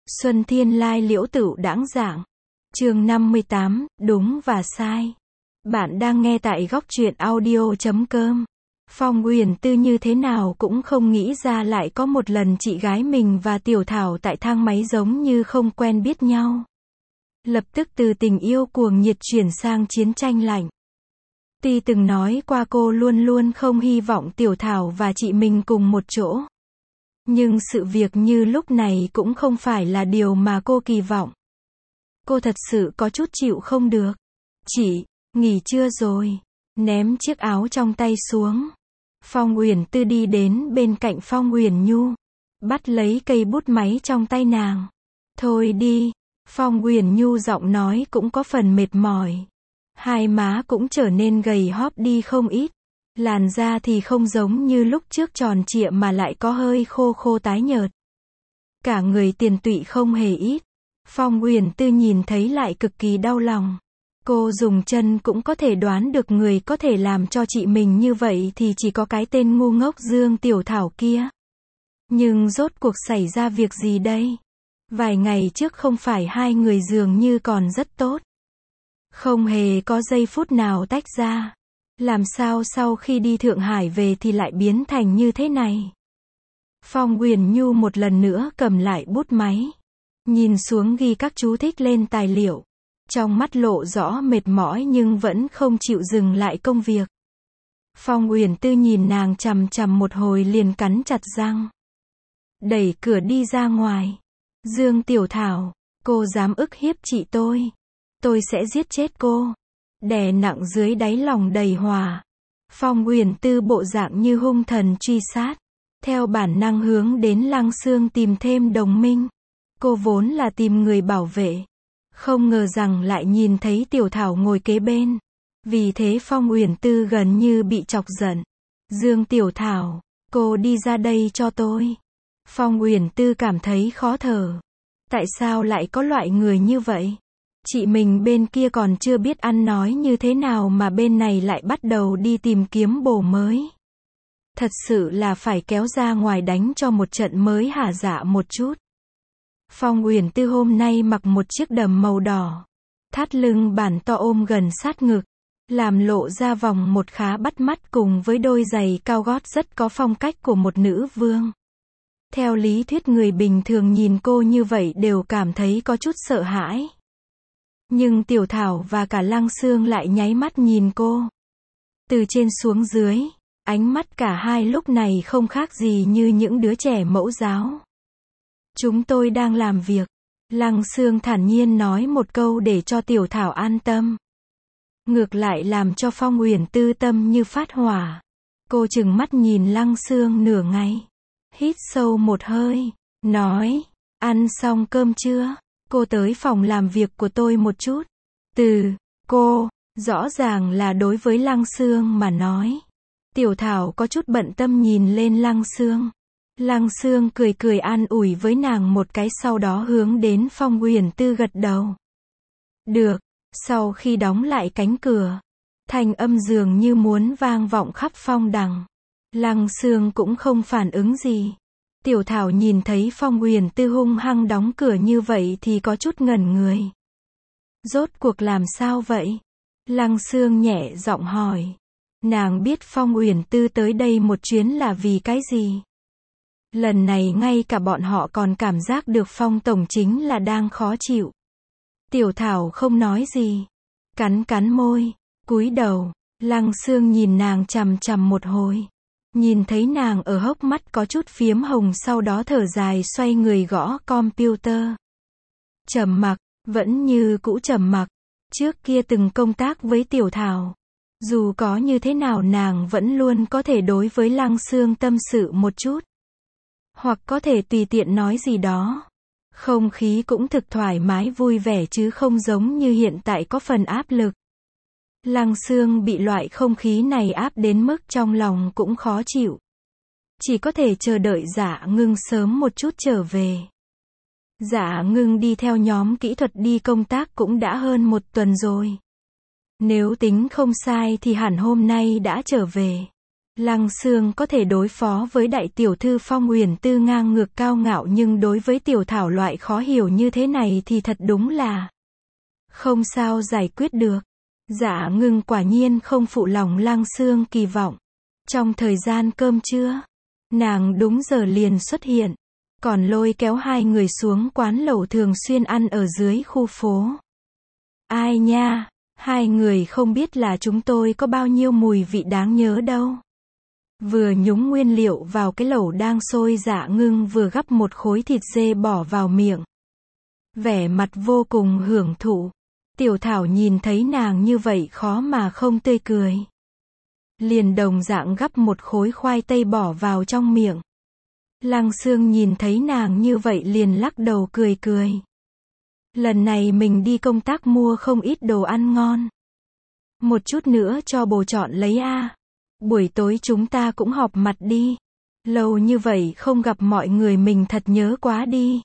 Xuân Thiên Lai Liễu Tửu Đãng Giảng. Chương 58, đúng và sai. Bạn đang nghe tại góc truyện audio.com. Phong Uyển Tư như thế nào cũng không nghĩ ra lại có một lần chị gái mình và Tiểu Thảo tại thang máy giống như không quen biết nhau. Lập tức từ tình yêu cuồng nhiệt chuyển sang chiến tranh lạnh. Tuy từng nói qua cô luôn luôn không hy vọng Tiểu Thảo và chị mình cùng một chỗ. Nhưng sự việc như lúc này cũng không phải là điều mà cô kỳ vọng. Cô thật sự có chút chịu không được. Chị, nghỉ trưa rồi. Ném chiếc áo trong tay xuống. Phong Uyển Tư đi đến bên cạnh Phong Uyển Nhu. Bắt lấy cây bút máy trong tay nàng. Thôi đi. Phong Uyển Nhu giọng nói cũng có phần mệt mỏi. Hai má cũng trở nên gầy hóp đi không ít. Làn da thì không giống như lúc trước tròn trịa mà lại có hơi khô khô tái nhợt. Cả người tiền tụy không hề ít. Phong Uyển Tư nhìn thấy lại cực kỳ đau lòng. Cô dùng chân cũng có thể đoán được người có thể làm cho chị mình như vậy thì chỉ có cái tên ngu ngốc Dương Tiểu Thảo kia. Nhưng rốt cuộc xảy ra việc gì đây? Vài ngày trước không phải hai người dường như còn rất tốt. Không hề có giây phút nào tách ra. Làm sao sau khi đi Thượng Hải về thì lại biến thành như thế này? Phong Uyển Nhu một lần nữa cầm lại bút máy. Nhìn xuống ghi các chú thích lên tài liệu. Trong mắt lộ rõ mệt mỏi nhưng vẫn không chịu dừng lại công việc. Phong Uyển Tư nhìn nàng chằm chằm một hồi liền cắn chặt răng. Đẩy cửa đi ra ngoài. Dương Tiểu Thảo, cô dám ức hiếp chị tôi sẽ giết chết cô. Đè nặng dưới đáy lòng đầy hòa. Phong Uyển Tư bộ dạng như hung thần truy sát. Theo bản năng hướng đến Lăng Xương tìm thêm đồng minh. Cô vốn là tìm người bảo vệ. Không ngờ rằng lại nhìn thấy Tiểu Thảo ngồi kế bên. Vì thế Phong Uyển Tư gần như bị chọc giận. Dương Tiểu Thảo, cô đi ra đây cho tôi. Phong Uyển Tư cảm thấy khó thở. Tại sao lại có loại người như vậy? Chị mình bên kia còn chưa biết ăn nói như thế nào mà bên này lại bắt đầu đi tìm kiếm bồ mới. Thật sự là phải kéo ra ngoài đánh cho một trận mới hả dạ một chút. Phong Uyển Tư hôm nay mặc một chiếc đầm màu đỏ. Thắt lưng bản to ôm gần sát ngực. Làm lộ ra vòng một khá bắt mắt cùng với đôi giày cao gót rất có phong cách của một nữ vương. Theo lý thuyết người bình thường nhìn cô như vậy đều cảm thấy có chút sợ hãi. Nhưng Tiểu Thảo và cả Lăng Xương lại nháy mắt nhìn cô. Từ trên xuống dưới, ánh mắt cả hai lúc này không khác gì như những đứa trẻ mẫu giáo. Chúng tôi đang làm việc. Lăng Xương thản nhiên nói một câu để cho Tiểu Thảo an tâm. Ngược lại làm cho Phong Uyển Tư tâm như phát hỏa. Cô trừng mắt nhìn Lăng Xương nửa ngày. Hít sâu một hơi. Nói, ăn xong cơm chưa? Cô tới phòng làm việc của tôi một chút. Cô, rõ ràng là đối với Lăng Xương mà nói. Tiểu Thảo có chút bận tâm nhìn lên Lăng Xương. Lăng Xương cười cười an ủi với nàng một cái sau đó hướng đến Phong Uyển Tư gật đầu. Được, sau khi đóng lại cánh cửa, thanh âm dường như muốn vang vọng khắp phong đằng. Lăng Xương cũng không phản ứng gì. Tiểu Thảo nhìn thấy Phong Uyển Tư hung hăng đóng cửa như vậy thì có chút ngẩn người. Rốt cuộc làm sao vậy? Lăng Xương nhẹ giọng hỏi. Nàng biết Phong Uyển Tư tới đây một chuyến là vì cái gì? Lần này ngay cả bọn họ còn cảm giác được Phong tổng chính là đang khó chịu. Tiểu Thảo không nói gì. Cắn môi, cúi đầu. Lăng Xương nhìn nàng chằm chằm một hồi. Nhìn thấy nàng ở hốc mắt có chút phiếm hồng sau đó thở dài xoay người gõ computer. Trầm mặc, vẫn như cũ trầm mặc. Trước kia từng công tác với Tiểu Thảo. Dù có như thế nào nàng vẫn luôn có thể đối với Lăng Xương tâm sự một chút. Hoặc có thể tùy tiện nói gì đó. Không khí cũng thực thoải mái vui vẻ chứ không giống như hiện tại có phần áp lực. Lăng Xương bị loại không khí này áp đến mức trong lòng cũng khó chịu. Chỉ có thể chờ đợi Dạ Ngưng sớm một chút trở về. Dạ Ngưng đi theo nhóm kỹ thuật đi công tác cũng đã hơn một tuần rồi. Nếu tính không sai thì hẳn hôm nay đã trở về. Lăng Xương có thể đối phó với đại tiểu thư Phong Uyển Tư ngang ngược cao ngạo, nhưng đối với Tiểu Thảo loại khó hiểu như thế này thì thật đúng là không sao giải quyết được. Dạ Ngưng quả nhiên không phụ lòng Lăng Xương kỳ vọng. Trong thời gian cơm trưa, nàng đúng giờ liền xuất hiện, còn lôi kéo hai người xuống quán lẩu thường xuyên ăn ở dưới khu phố. Ai nha, hai người không biết là chúng tôi có bao nhiêu mùi vị đáng nhớ đâu. Vừa nhúng nguyên liệu vào cái lẩu đang sôi, Dạ Ngưng vừa gắp một khối thịt dê bỏ vào miệng, vẻ mặt vô cùng hưởng thụ. Tiểu Thảo nhìn thấy nàng như vậy khó mà không tươi cười, liền đồng dạng gắp một khối khoai tây bỏ vào trong miệng. Lăng Xương nhìn thấy nàng như vậy liền lắc đầu cười cười. Lần này mình đi công tác mua không ít đồ ăn ngon. Một chút nữa cho bồ chọn lấy a. Buổi tối chúng ta cũng họp mặt đi. Lâu như vậy không gặp mọi người mình thật nhớ quá đi.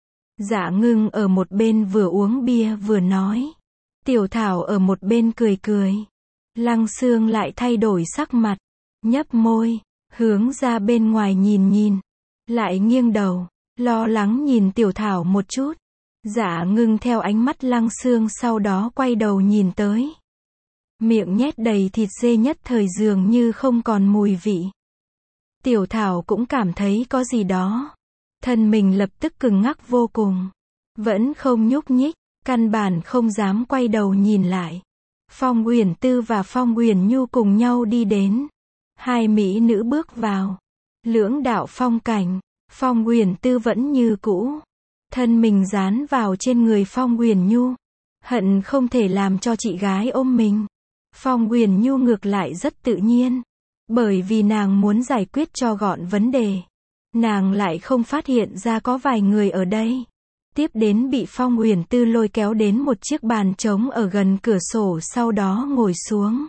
Dạ Ngưng ở một bên vừa uống bia vừa nói. Tiểu Thảo ở một bên cười cười. Lăng Xương lại thay đổi sắc mặt, nhấp môi, hướng ra bên ngoài nhìn nhìn, lại nghiêng đầu, lo lắng nhìn Tiểu Thảo một chút. Dạ Ngưng theo ánh mắt Lăng Xương sau đó quay đầu nhìn tới. Miệng nhét đầy thịt dê nhất thời dường như không còn mùi vị. Tiểu Thảo cũng cảm thấy có gì đó. Thân mình lập tức cứng ngắc vô cùng. Vẫn không nhúc nhích, căn bản không dám quay đầu nhìn lại. Phong Uyển Tư và Phong Uyển Nhu cùng nhau đi đến. Hai mỹ nữ bước vào. Lưỡng đạo phong cảnh. Phong Uyển Tư vẫn như cũ. Thân mình dán vào trên người Phong Uyển Nhu. Hận không thể làm cho chị gái ôm mình. Phong Uyển Nhu ngược lại rất tự nhiên. Bởi vì nàng muốn giải quyết cho gọn vấn đề. Nàng lại không phát hiện ra có vài người ở đây. Tiếp đến bị Phong Uyển Tư lôi kéo đến một chiếc bàn trống ở gần cửa sổ, sau đó ngồi xuống.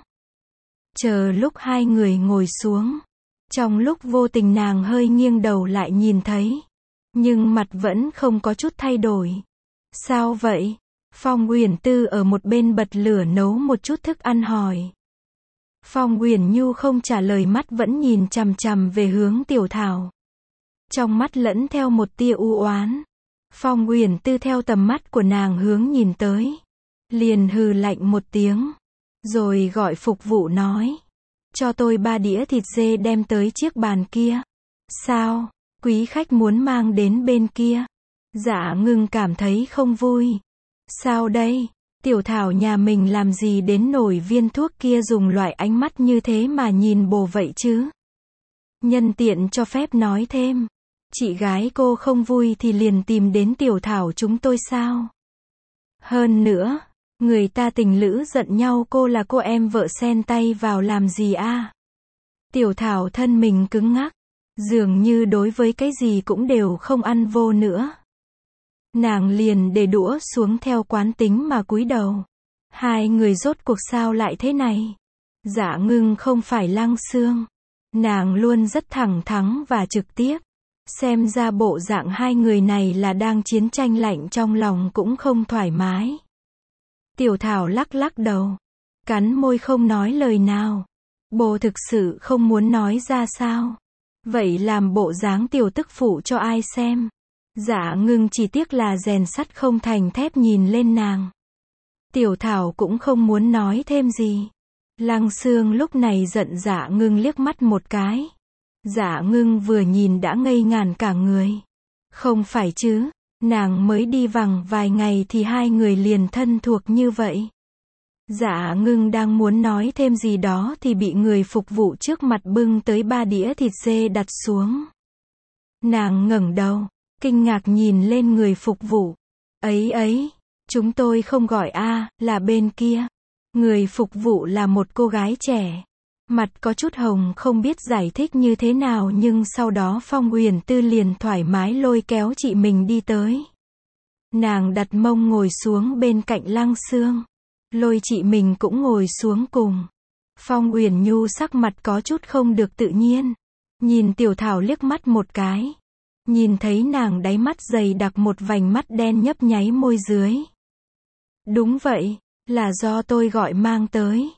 Chờ lúc hai người ngồi xuống, trong lúc vô tình nàng hơi nghiêng đầu lại nhìn thấy. Nhưng mặt vẫn không có chút thay đổi. Sao vậy? Phong Uyển Tư ở một bên bật lửa nấu một chút thức ăn hỏi. Phong Uyển Nhu không trả lời, mắt vẫn nhìn chằm chằm về hướng Tiểu Thảo. Trong mắt lẫn theo một tia u oán. Phong Uyển Tư theo tầm mắt của nàng hướng nhìn tới, liền hừ lạnh một tiếng, rồi gọi phục vụ nói. Cho tôi 3 đĩa thịt dê đem tới chiếc bàn kia. Sao? Quý khách muốn mang đến bên kia? Dạ Ngưng cảm thấy không vui. Sao đây? Tiểu Thảo nhà mình làm gì đến nổi viên thuốc kia dùng loại ánh mắt như thế mà nhìn bồ vậy chứ? Nhân tiện cho phép nói thêm. Chị gái cô không vui thì liền tìm đến Tiểu Thảo chúng tôi sao? Hơn nữa, người ta tình lữ giận nhau, cô là cô em vợ xen tay vào làm gì a? Tiểu Thảo thân mình cứng ngắc, dường như đối với cái gì cũng đều không ăn vô nữa. Nàng liền để đũa xuống theo quán tính mà cúi đầu. Hai người rốt cuộc sao lại thế này? Dạ Ngưng không phải Lăng Xương. Nàng luôn rất thẳng thắn và trực tiếp. Xem ra bộ dạng hai người này là đang chiến tranh lạnh, trong lòng cũng không thoải mái. Tiểu Thảo lắc lắc đầu, cắn môi không nói lời nào. Bồ thực sự không muốn nói ra sao? Vậy làm bộ dáng tiểu tức phụ cho ai xem? Dạ Ngưng chỉ tiếc là rèn sắt không thành thép nhìn lên nàng. Tiểu Thảo cũng không muốn nói thêm gì. Lăng Xương lúc này giận Dạ Ngưng liếc mắt một cái. Dạ Ngưng vừa nhìn đã ngây ngàn cả người. Không phải chứ, nàng mới đi vằng vài ngày thì hai người liền thân thuộc như vậy. Dạ Ngưng đang muốn nói thêm gì đó thì bị người phục vụ trước mặt bưng tới 3 đĩa thịt dê đặt xuống. Nàng ngẩng đầu, kinh ngạc nhìn lên người phục vụ. Ấy, chúng tôi không gọi a, là bên kia. Người phục vụ là một cô gái trẻ. Mặt có chút hồng, không biết giải thích như thế nào, nhưng sau đó Phong Uyển Tư liền thoải mái lôi kéo chị mình đi tới. Nàng đặt mông ngồi xuống bên cạnh Lăng Xương, lôi chị mình cũng ngồi xuống cùng. Phong Uyển Nhu sắc mặt có chút không được tự nhiên, nhìn Tiểu Thảo liếc mắt một cái. Nhìn thấy nàng đáy mắt dày đặc một vành mắt đen nhấp nháy môi dưới. Đúng vậy, là do tôi gọi mang tới.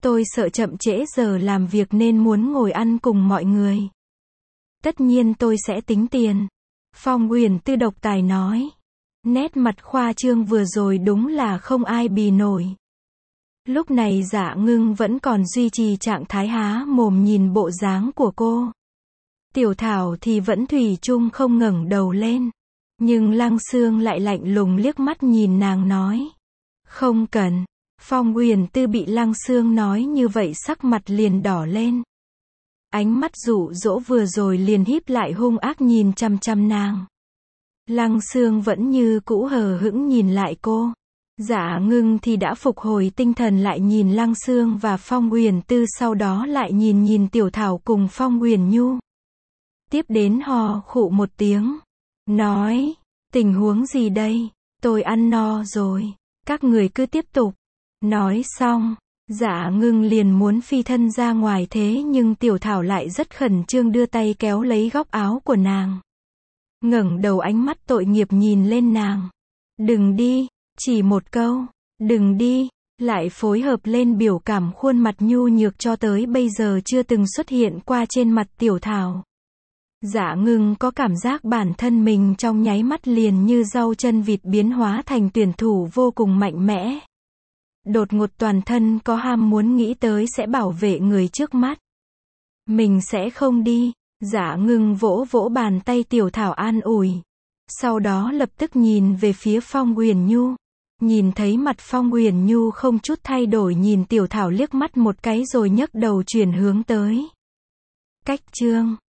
tôi sợ chậm trễ giờ làm việc nên muốn ngồi ăn cùng mọi người. Tất nhiên tôi sẽ tính tiền. Phong Uyển Tư độc tài nói. Nét mặt khoa trương vừa rồi đúng là không ai bì nổi. Lúc này Dạ Ngưng vẫn còn duy trì trạng thái há mồm nhìn bộ dáng của cô. Tiểu Thảo thì vẫn thủy chung không ngẩng đầu lên. Nhưng Lăng Xương lại lạnh lùng liếc mắt nhìn nàng nói. Không cần. Phong Uyển Tư bị Lăng Xương nói như vậy sắc mặt liền đỏ lên. Ánh mắt dụ dỗ vừa rồi liền híp lại hung ác nhìn chằm chằm nàng. Lăng Xương vẫn như cũ hờ hững nhìn lại cô. Dạ Ngưng thì đã phục hồi tinh thần lại nhìn Lăng Xương và Phong Uyển Tư, sau đó lại nhìn Tiểu Thảo cùng Phong Uyển Nhu. Tiếp đến hò khụ một tiếng. Nói, tình huống gì đây? Tôi ăn no rồi. Các người cứ tiếp tục. Nói xong, Dạ Ngưng liền muốn phi thân ra ngoài, thế nhưng Tiểu Thảo lại rất khẩn trương đưa tay kéo lấy góc áo của nàng. Ngẩng đầu ánh mắt tội nghiệp nhìn lên nàng. Đừng đi, chỉ một câu, đừng đi, lại phối hợp lên biểu cảm khuôn mặt nhu nhược cho tới bây giờ chưa từng xuất hiện qua trên mặt Tiểu Thảo. Dạ Ngưng có cảm giác bản thân mình trong nháy mắt liền như rau chân vịt biến hóa thành tuyển thủ vô cùng mạnh mẽ. Đột ngột toàn thân có ham muốn nghĩ tới sẽ bảo vệ người trước mắt. Mình sẽ không đi. Dạ Ngưng vỗ vỗ bàn tay Tiểu Thảo an ủi. Sau đó lập tức nhìn về phía Phong Uyển Nhu. Nhìn thấy mặt Phong Uyển Nhu không chút thay đổi, nhìn Tiểu Thảo liếc mắt một cái rồi nhấc đầu chuyển hướng tới cách chương.